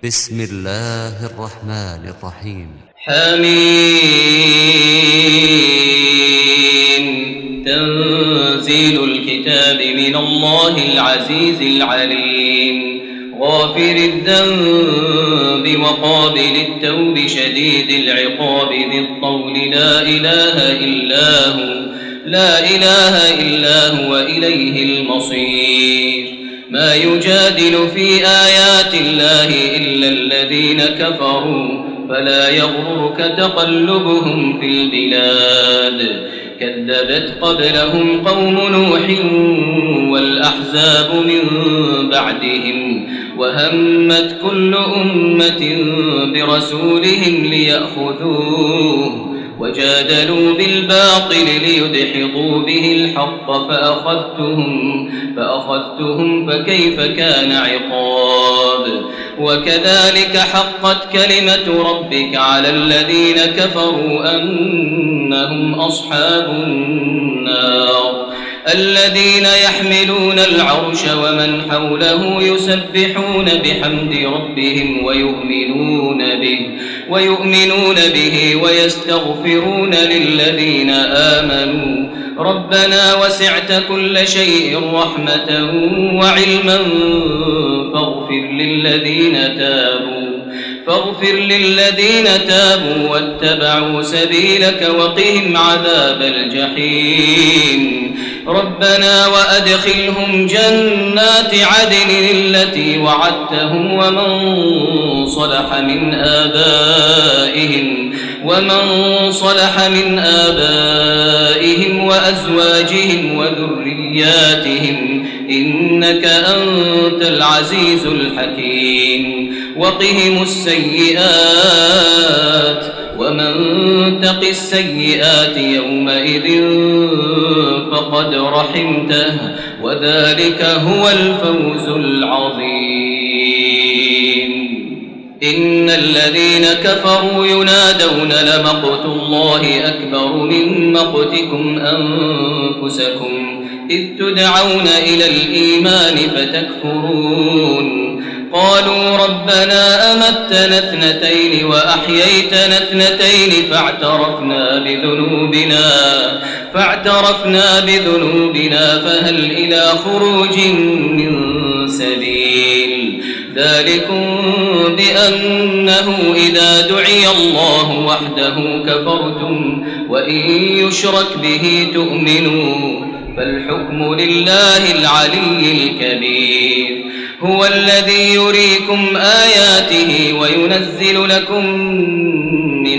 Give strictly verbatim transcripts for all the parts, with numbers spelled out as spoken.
بسم الله الرحمن الرحيم. حميم. تنزيل الكتاب من الله العزيز العليم، غافر الذنب وقابل التوب شديد العقاب ذي الطول، لا إله إلا هو لا إله إلا هو إليه المصير. ما يجادل في آيات الله إلا الذين كفروا، فلا يغررك تقلبهم في البلاد. كذبت قبلهم قوم نوح والأحزاب من بعدهم، وهمت كل أمة برسولهم ليأخذوه، وجادلوا بالباطل ليدحضوا به الحق، فأخذتهم فأخذتهم فكيف كان عقاب. وكذلك حقت كلمة ربك على الذين كفروا أنهم أصحاب النار، الذين يحملون العرش ومن حوله يسبحون بحمد ربهم ويؤمنون به ويؤمنون به ويستغفرون للذين آمنوا ربنا وسعت كل شيء رحمة وعلما فاغفر للذين تابوا فاغفر للذين تابوا واتبعوا سبيلك وقهم عذاب الجحيم. ربنا وأدخلهم جنات عدن التي وعدتهم ومن صلح من آبائهم ومن صلح من آبائهم وأزواجهم وذرياتهم إنك أنت العزيز الحكيم. وقهم السيئات ومن تق السيئات يومئذ فقد رحمته وذلك هو الفوز العظيم. إن الذين كفروا ينادون لمقت الله أكبر من مقتكم أنفسكم إذ تدعون إلى الإيمان فتكفرون. قالوا ربنا أمتنا اثنتين وأحييتنا اثنتين فاعترفنا بذنوبنا فاعترفنا بذنوبنا فهل إلى خروج من سبيل. ذلكم بأنه إذا دعي الله وحده كفرتم وإن يشرك به تؤمنوا، فالحكم لله العلي الكبير. هو الذي يريكم آياته وينزل لكم من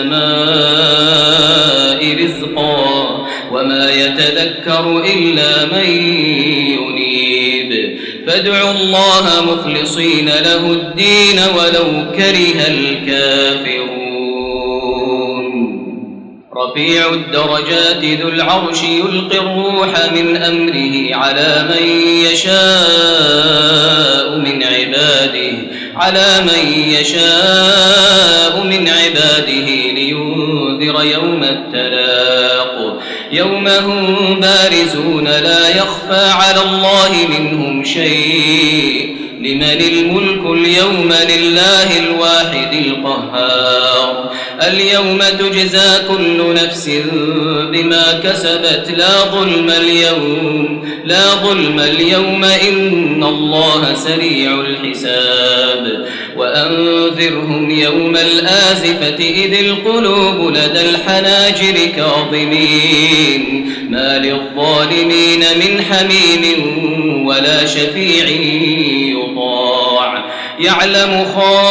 السماء رزقا وما يتذكر إلا من ينيب. فادعوا الله مخلصين له الدين ولو كره الكافرون. رفيع الدرجات ذو العرش يلقي الروح من أمره على من يشاء من عباده على من يشاء من عباده لينذر يوم التلاق، يوم هم بارزون لا يخفى على الله منهم شيء. لمن الملك اليوم؟ لله الواحد القهار. اليوم تجزى كل نفس بما كسبت لا ظلم اليوم لا ظلم اليوم إن الله سريع الحساب. وأنذرهم يوم الآزفة إذ القلوب لدى الحناجر كاظمين ما للظالمين من حميم ولا شفيع يطاع. يعلم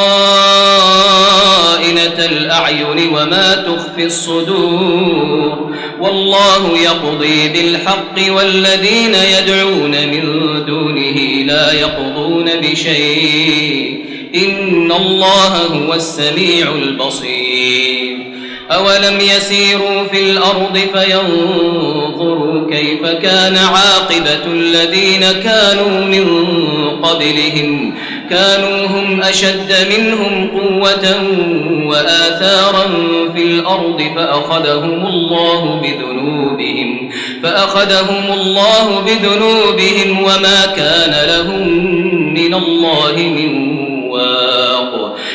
خائنة الأعين وما تخفي الصدور، والله يقضي بالحق والذين يدعون من دونه لا يقضون بشيء إن الله هو السميع البصير. أولم يسيروا في الأرض فينظروا كيف كان عاقبة الذين كانوا من قبلهم كانوا هم أشد منهم قوة وآثارا في الأرض فأخذهم الله بذنوبهم فأخذهم الله بذنوبهم وما كان لهم من الله من واق.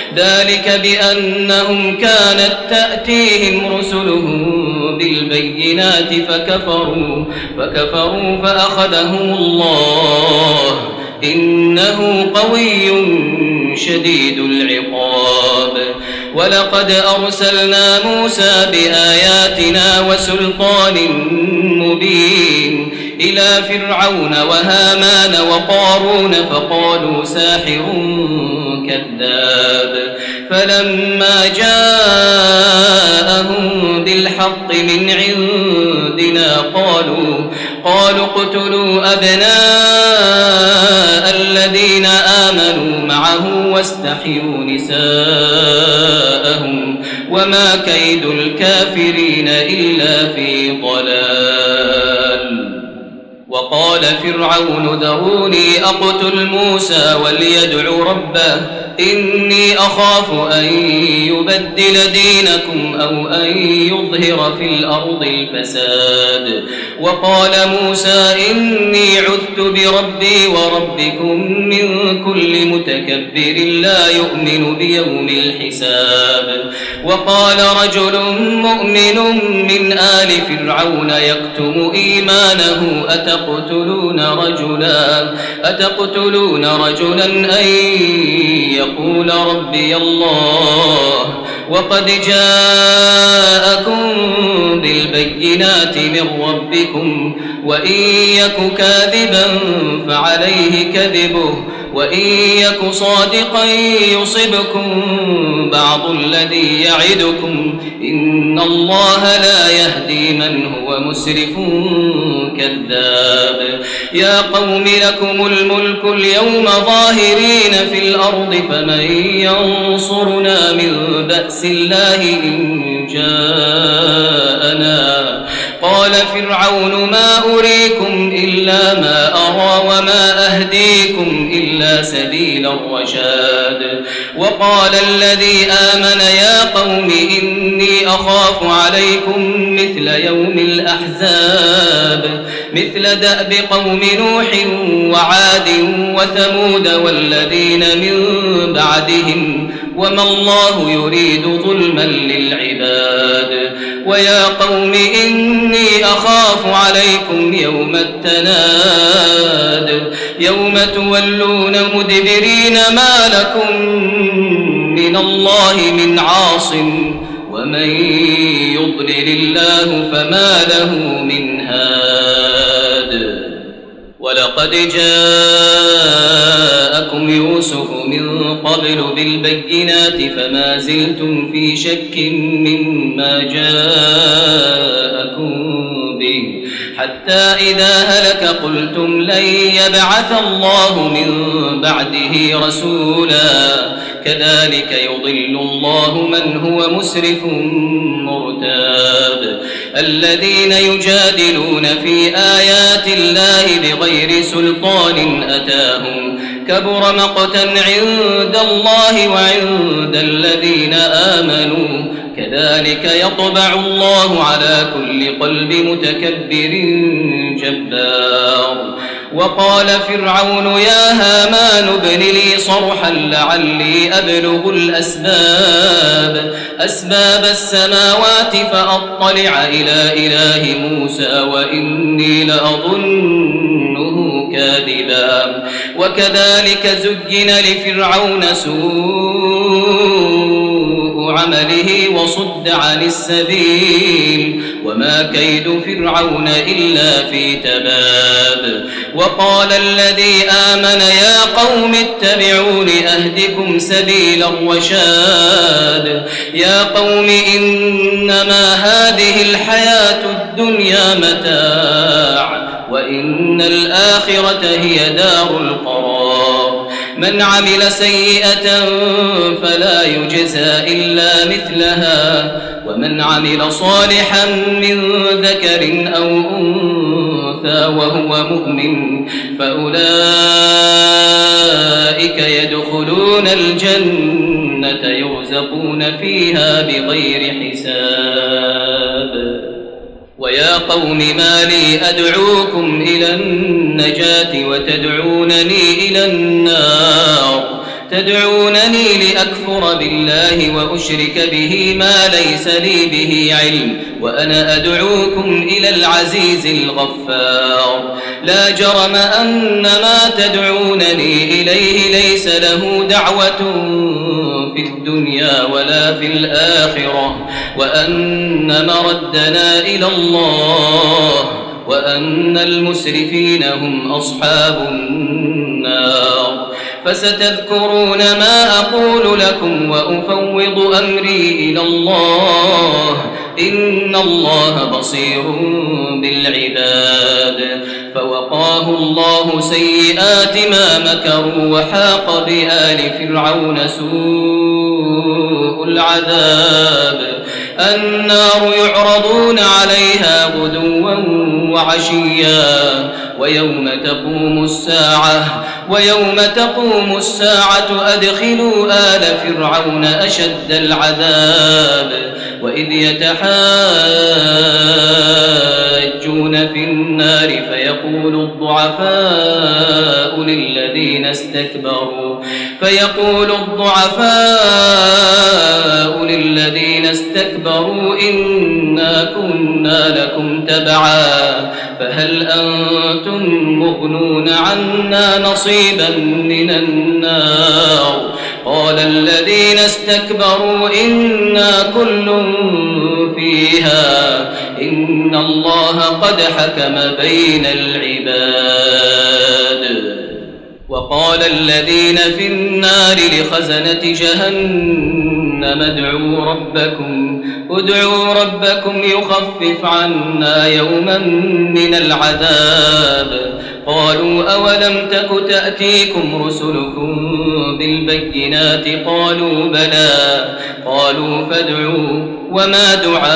ذلك بأنهم كانت تأتيهم رسلهم بالبينات فكفروا فكفروا فأخذهم الله إنه قوي شديد العقاب. ولقد أرسلنا موسى بآياتنا وسلطان مبين إلى فرعون وهامان وقارون فقالوا ساحر كذاب. فلما جاءهم بالحق من عندنا قالوا قالوا اقتلوا أبناء الذين آمنوا معه واستحيوا نساءهم وما كيد الكافرين إلا في ضلال. وقال فرعون ذروني أقتل موسى وليدع ربه إني أخاف أن يبدل دينكم أو أن يظهر في الأرض الفساد. وقال موسى إني عذت بربي وربكم من كل متكبر لا يؤمن بيوم الحساب. وقال رجل مؤمن من آل فرعون يكتم إيمانه أتقتلون رجلا أتقتلون رجلا أن يقول ربي الله وقد جاءكم بالبينات من ربكم وإن يك كاذبا فعليه كذبه وإن يك صادقا يصبكم بعض الذي يعدكم إن الله لا يهدي من هو مسرف كذاب. يا قوم لكم الملك اليوم ظاهرين في الأرض فمن ينصرنا من بأس الله إن جاءنا. قال فرعون ما أريكم إلا ما أرى وما أهديكم إلا سبيل الرشاد. وقال الذي آمن يا قوم إني أخاف عليكم مثل يوم الأحزاب مثل دأب قوم نوح وعاد وثمود والذين من بعدهم وما الله يريد ظلما للعباد. ويا قوم إني أخاف عليكم يوم التناد يوم تولون مدبرين ما لكم من الله من عاصم ومن يضلل الله فما له من هاد. ولقد جاءكم يوسف من قبل بالبينات فما زلتم في شك مما جاءكم به حتى إذا هلك قلتم لن يبعث الله من بعده رسولا كذلك يضل الله من هو مسرف مرتاب. الذين يجادلون في آيات الله بغير سلطان أتاهم كبر مقتا عند الله وعند الذين آمنوا كذلك يطبع الله على كل قلب متكبر جبار. وقال فرعون يا هامان ابن لي صرحا لعلي أبلغ الأسباب أسباب السماوات فأطلع إلى إله موسى وإني لأظنه كاذبا. وكذلك زين لفرعون سوء عمله وصد عن السبيل وما كيد فرعون إلا في تباب. وقال الذي آمن يا قوم اتبعون أهدكم سبيل الرشاد. يا قوم إنما هذه الحياة الدنيا متاع وإن الآخرة هي دار القرار. من عمل سيئة فلا يجزى إلا مثلها ومن عمل صالحا من ذكر أو أنثى وهو مؤمن فأولئك يدخلون الجنة يرزقون فيها بغير حساب. ويا قوم ما لي أدعوكم إلى النجاة وتدعونني إلى النار تدعونني لأكفر بالله وأشرك به ما ليس لي به علم وأنا أدعوكم إلى العزيز الغفار لا جرم أن ما تدعونني إليه ليس له دعوة في الدنيا ولا في الآخرة وأن مردنا إلى الله وأن المسرفين هم أصحاب النار فستذكرون ما أقول لكم وأفوض أمري إلى الله إن الله بصير بالعباد فوقاه الله سيئات ما مكروا وحاق بآل فرعون سوء العذاب النار يعرضون عليها غدوا وعشيا ويوم تقوم الساعة ويوم تقوم الساعة أدخلوا آل فرعون أشد العذاب وإذ يتحاجون في النار فيقول الضعفاء للذين استكبروا فيقول الضعفاء للذين استكبروا إنا كنا لكم تبعا فهل أنتم مغنون عنا نصيبا من النار قال الذين استكبروا إنا كل فيها إن الله قد حكم بين العباد وقال الذين في النار لخزنة جهنم ادعوا ربكم ادعوا ربكم يخفف عنا يوما من العذاب قالوا أولم تك تأتيكم رسلكم بالبينات قالوا بلى قالوا فادعوا وما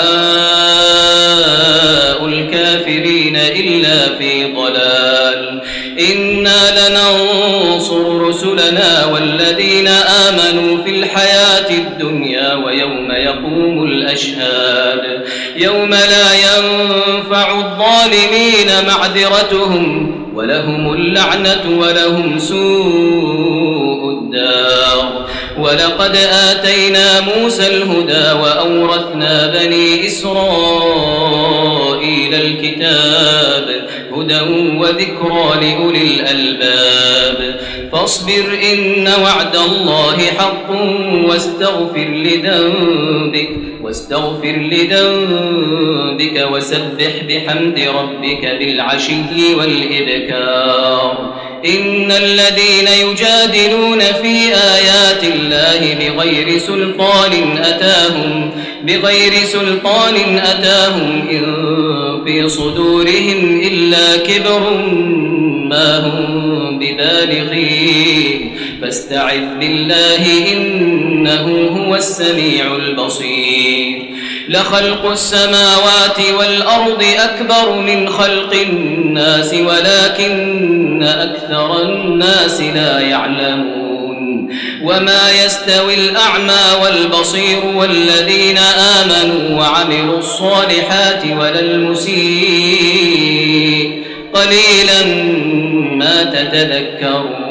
دعاء الكافرين إلا في ضلال إنا لننصر رسلنا والذين آمنوا في الحياة الدنيا ويوم يقوم الأشهاد يوم لا ينفع الظالمين معذرتهم ولهم اللعنة ولهم سوء الدار ولقد آتينا موسى الهدى وأورثنا بني إسرائيل الكتاب هدى وذكرى لأولي الألباب فاصبر إن وعد الله حق واستغفر لذنبك واستغفر لذنبك وسبح بحمد ربك بالعشي والإبكار إن الذين يجادلون في آيات الله بغير سلطان أتاهم بغير سلطان أتاهم إن في صدورهم إلا كبر ما هم ببالغيه فاستعذ بالله إنه هو السميع البصير لخلق السماوات والأرض أكبر من خلق الناس ولكن أكثر الناس لا يعلمون وما يستوي الأعمى والبصير والذين آمنوا وعملوا الصالحات ولا المسيء قليلا ما تتذكرون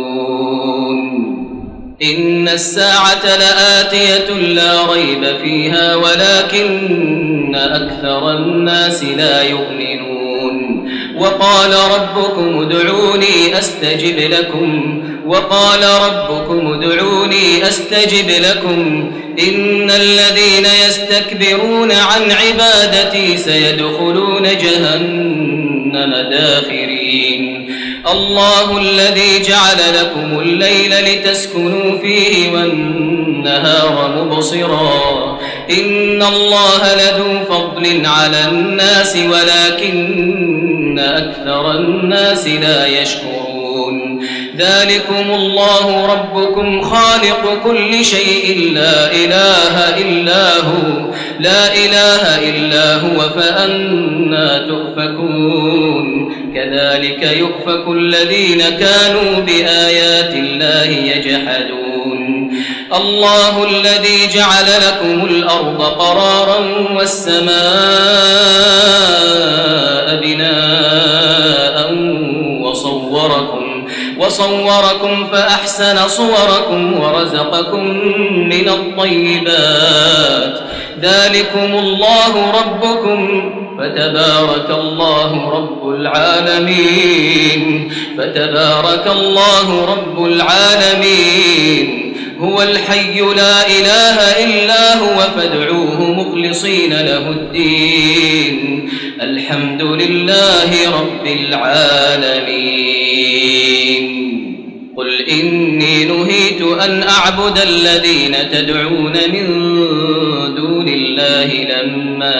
إن الساعة لآتية لا ريب فيها ولكن أكثر الناس لا يؤمنون وقال ربكم ادعوني أستجب لكم وقال ربكم ادعوني أستجب لكم إن الذين يستكبرون عن عبادتي سيدخلون جهنم داخرين الله الذي جعل لكم الليل لتسكنوا فيه والنهار مبصرا إن الله لذو فضل على الناس ولكن أكثر الناس لا يشكرون ذلكم الله ربكم خالق كل شيء لا إله إلا هو لا إله إلا هو فأنى تؤفكون كذلك يؤفك الذين كانوا بآيات الله يجحدون الله الذي جعل لكم الأرض قرارا والسماء بناء وصوركم وصوركم فأحسن صوركم ورزقكم من الطيبات ذلكم الله ربكم فتبارك الله رب العالمين فتبارك الله رب العالمين هو الحي لا إله إلا هو فادعوه مخلصين له الدين الحمد لله رب العالمين قل إني نهيت أن أعبد الذين تدعون من دون الله لما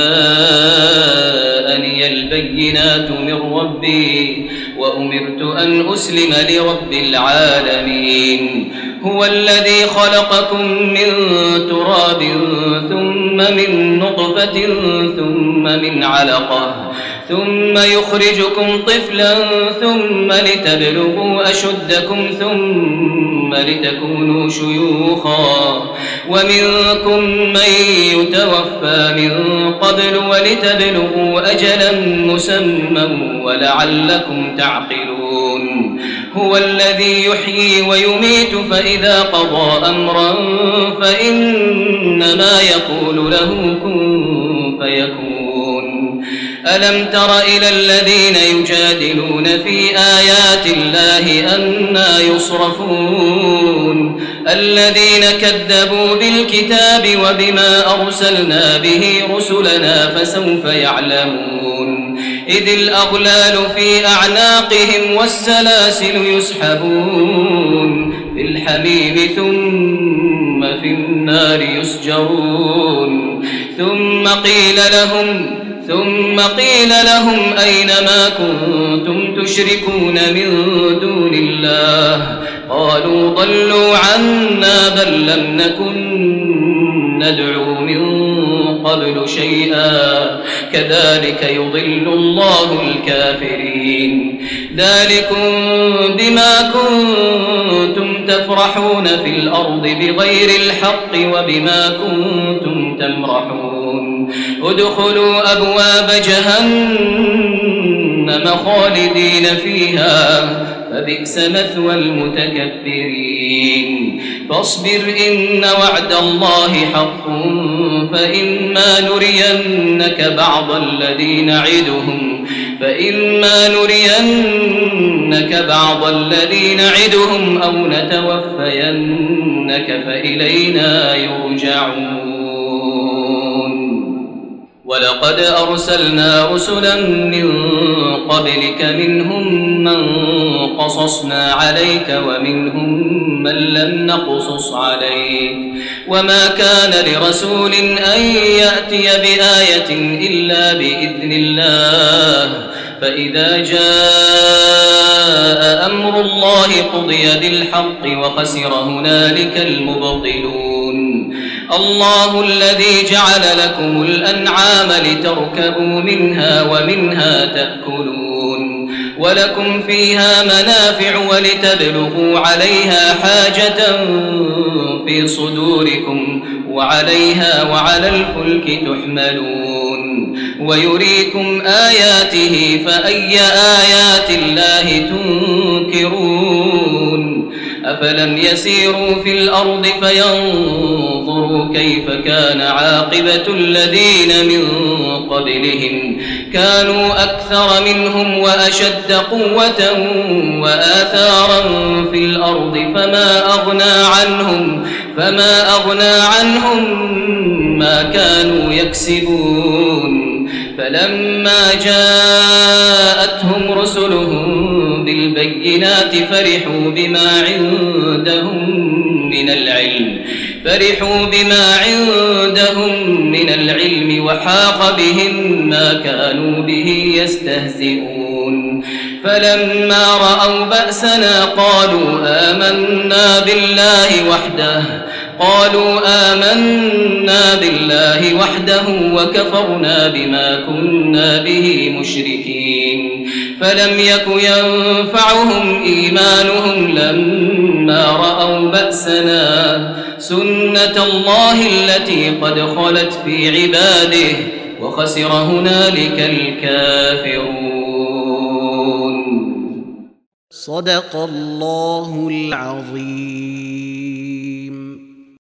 جاءني البينات من ربي وأمرت أن أسلم لرب العالمين هو الذي خلقكم من تراب ثم من نطفة ثم من علقة ثم يخرجكم طفلا ثم لتبلغوا أشدكم ثم لتكونوا شيوخا ومنكم من يتوفى من قبل ولتبلغوا أجلا مسمى ولعلكم تعقلون هو الذي يحيي ويميت فإذا قضى أمرا فإنما يقول له كن فيكون ألم تر إلى الذين يجادلون في آيات الله أنى يصرفون الذين كذبوا بالكتاب وبما أرسلنا به رسلنا فسوف يعلمون إذ الأغلال في أعناقهم والسلاسل يسحبون في الحميم ثم في النار يسجرون ثم قيل لهم ثم قيل لهم أين ما كنتم تشركون من دون الله قالوا ضلوا عنا بل لم نكن ندعو من قبل شيئا كذلك يضل الله الكافرين ذلكم بما كنتم تفرحون في الأرض بغير الحق وبما كنتم تمرحون ادخلوا أبواب جهنم خالدين فيها فبئس مثوى المتكبرين فاصبر إن وعد الله حق فإما نرينك بعض الذي نعدهم فإما نرينك بعض الذي نعدهم أو نتوفينك فإلينا يرجعون ولقد أرسلنا رسلا من قبلك منهم من قصصنا عليك ومنهم من لم نقصص عليك وما كان لرسول أن يأتي بآية إلا بإذن الله فإذا جاء أمر الله قضي بالحق وخسر هنالك المبطلون الله الذي جعل لكم الأنعام لتركبوا منها ومنها تأكلون ولكم فيها منافع ولتبلغوا عليها حاجة في صدوركم وعليها وعلى الفلك تحملون ويريكم آياته فأي آيات الله تنكرون أفلم يسيروا في الأرض فينظروا كيف كان عاقبة الذين من قبلهم كانوا أكثر منهم وأشد قوة وآثارا في الأرض فما أغنى عنهم فما أغنى عنهم ما كانوا يكسبون فلما جاءتهم رسلهم بالبينات فرحوا بما عندهم من العلم فرحوا بما عندهم من العلم وحاق بهم ما كانوا به يستهزئون فلما رأوا بأسنا قالوا آمنا بالله وحده قالوا آمنا بالله وحده وكفرنا بما كنا به مشركين فلم يك ينفعهم إيمانهم لما رأوا بأسنا سنة الله التي قد خلت في عباده وخسر هنالك الكافرون. صدق الله العظيم.